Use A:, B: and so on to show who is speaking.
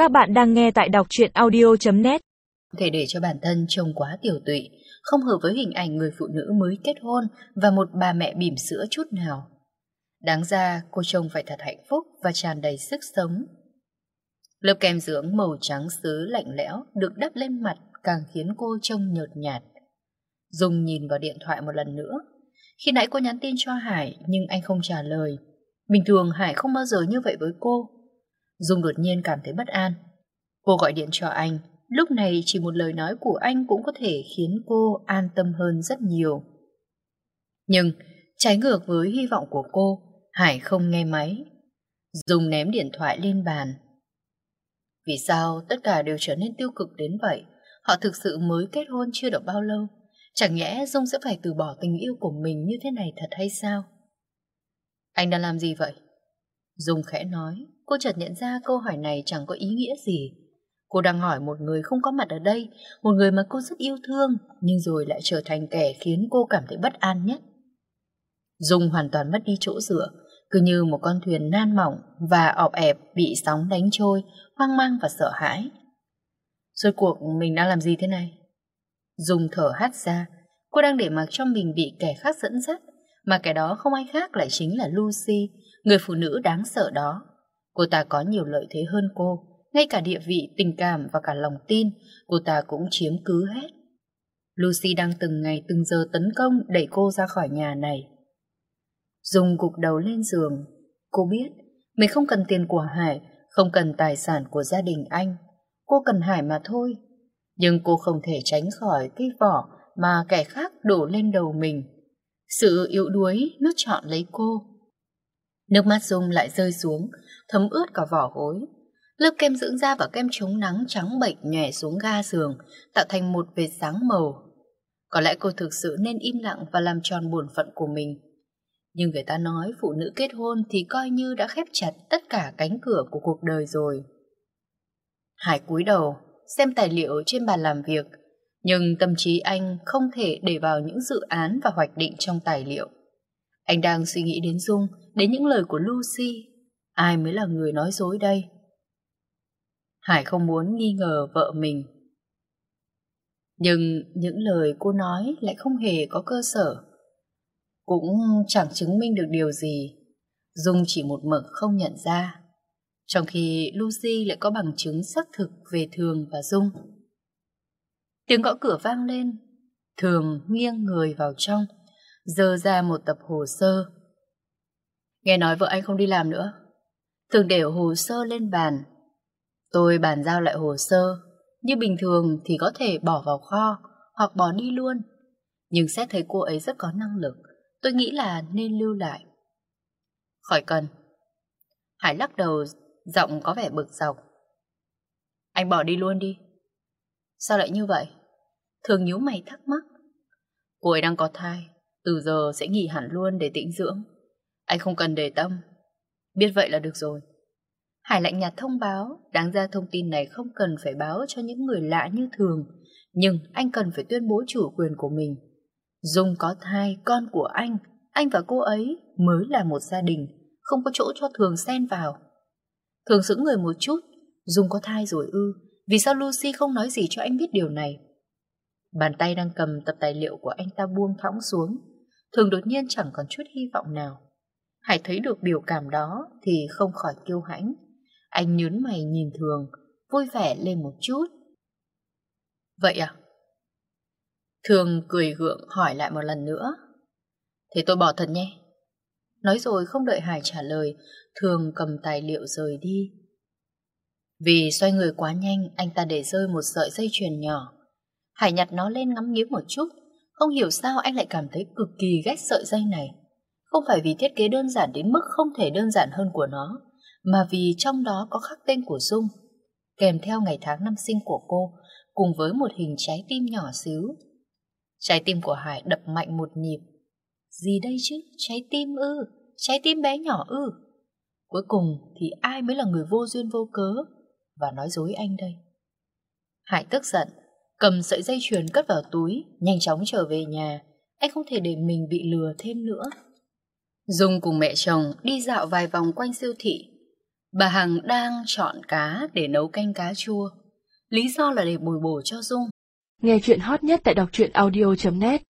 A: Các bạn đang nghe tại đọc truyện audio.net.
B: Không thể để cho bản thân trông quá tiểu tụy, không hợp với hình ảnh người phụ nữ mới kết hôn và một bà mẹ bỉm sữa chút nào. Đáng ra cô trông phải thật hạnh phúc và tràn đầy sức sống. Lớp kem dưỡng màu trắng sứ lạnh lẽo được đắp lên mặt càng khiến cô trông nhợt nhạt. Dung nhìn vào điện thoại một lần nữa. Khi nãy cô nhắn tin cho Hải nhưng anh không trả lời. Bình thường Hải không bao giờ như vậy với cô. Dung đột nhiên cảm thấy bất an. Cô gọi điện cho anh. Lúc này chỉ một lời nói của anh cũng có thể khiến cô an tâm hơn rất nhiều. Nhưng trái ngược với hy vọng của cô, Hải không nghe máy. Dung ném điện thoại lên bàn. Vì sao tất cả đều trở nên tiêu cực đến vậy? Họ thực sự mới kết hôn chưa được bao lâu. Chẳng nhẽ Dung sẽ phải từ bỏ tình yêu của mình như thế này thật hay sao? Anh đang làm gì vậy? Dung khẽ nói. Cô chợt nhận ra câu hỏi này chẳng có ý nghĩa gì. Cô đang hỏi một người không có mặt ở đây, một người mà cô rất yêu thương, nhưng rồi lại trở thành kẻ khiến cô cảm thấy bất an nhất. Dung hoàn toàn mất đi chỗ dựa, cứ như một con thuyền nan mỏng và ọp ẹp bị sóng đánh trôi, hoang mang và sợ hãi. Rốt cuộc mình đang làm gì thế này? Dung thở hắt ra. Cô đang để mặc cho mình bị kẻ khác dẫn dắt, mà kẻ đó không ai khác lại chính là Lucy, người phụ nữ đáng sợ đó. Cô ta có nhiều lợi thế hơn cô, ngay cả địa vị, tình cảm và cả lòng tin, cô ta cũng chiếm cứ hết. Lucy đang từng ngày từng giờ tấn công đẩy cô ra khỏi nhà này. Dung gục đầu lên giường. Cô biết mình không cần tiền của Hải, không cần tài sản của gia đình anh. Cô cần Hải mà thôi. Nhưng cô không thể tránh khỏi cái vỏ mà kẻ khác đổ lên đầu mình. Sự yếu đuối nuốt trọn lấy cô. Nước mắt Dung lại rơi xuống, thấm ướt cả vỏ gối. Lớp kem dưỡng da và kem chống nắng trắng bệch nhòe xuống ga giường, tạo thành một vệt sáng màu. Có lẽ cô thực sự nên im lặng và làm tròn bổn phận của mình. Nhưng người ta nói phụ nữ kết hôn thì coi như đã khép chặt tất cả cánh cửa của cuộc đời rồi. Hải cúi đầu, xem tài liệu trên bàn làm việc, nhưng tâm trí anh không thể để vào những dự án và hoạch định trong tài liệu. Anh đang suy nghĩ đến Dung, đến những lời của Lucy. Ai mới là người nói dối đây? Hải không muốn nghi ngờ vợ mình. Nhưng những lời cô nói lại không hề có cơ sở. Cũng chẳng chứng minh được điều gì. Dung chỉ một mực không nhận ra. Trong khi Lucy lại có bằng chứng xác thực về Thường và Dung. Tiếng gõ cửa vang lên. Thường nghiêng người vào trong, giơ ra một tập hồ sơ. Nghe nói vợ anh không đi làm nữa. Thường để hồ sơ lên bàn. Tôi bàn giao lại hồ sơ. Như bình thường thì có thể bỏ vào kho hoặc bỏ đi luôn. Nhưng xét thấy cô ấy rất có năng lực, tôi nghĩ là nên lưu lại. Khỏi cần. Hải lắc đầu, giọng có vẻ bực dọc. Anh bỏ đi luôn đi. Sao lại như vậy? Thường nhíu mày thắc mắc. Cô ấy đang có thai, từ giờ sẽ nghỉ hẳn luôn để tĩnh dưỡng. Anh không cần để tâm. Biết vậy là được rồi. Hải lạnh nhạt thông báo. Đáng ra thông tin này không cần phải báo cho những người lạ như Thường, nhưng anh cần phải tuyên bố chủ quyền của mình. Dung có thai, con của anh và cô ấy mới là một gia đình, không có chỗ cho Thường xen vào. Thường sững người một chút. Dung có thai rồi ư? Vì sao Lucy không nói gì cho anh biết điều này? Bàn tay đang cầm tập tài liệu của anh ta buông thõng xuống. Thường đột nhiên chẳng còn chút hy vọng nào. Hải thấy được biểu cảm đó thì không khỏi kiêu hãnh. Anh nhướng mày nhìn Thường, vui vẻ lên một chút. Vậy à? Thường cười gượng hỏi lại một lần nữa. Thế tôi bỏ thật nhé. Nói rồi không đợi Hải trả lời, Thường cầm tài liệu rời đi. Vì xoay người quá nhanh, anh ta để rơi một sợi dây chuyền nhỏ. Hải nhặt nó lên ngắm nghía một chút. Không hiểu sao anh lại cảm thấy cực kỳ ghét sợi dây này. Không phải vì thiết kế đơn giản đến mức không thể đơn giản hơn của nó, mà vì trong đó có khắc tên của Dung, kèm theo ngày tháng năm sinh của cô, cùng với một hình trái tim nhỏ xíu. Trái tim của Hải đập mạnh một nhịp. Gì đây chứ? Trái tim ư? Trái tim bé nhỏ ư? Cuối cùng thì ai mới là người vô duyên vô cớ và nói dối anh đây? Hải tức giận, cầm sợi dây chuyền cất vào túi, nhanh chóng trở về nhà. Anh không thể để mình bị lừa thêm nữa. Dung cùng mẹ chồng đi dạo vài vòng quanh siêu thị. Bà Hằng đang chọn cá để nấu canh cá chua. Lý do là để bồi bổ cho Dung.
A: Nghe chuyện hot nhất tại đọc truyện audio.net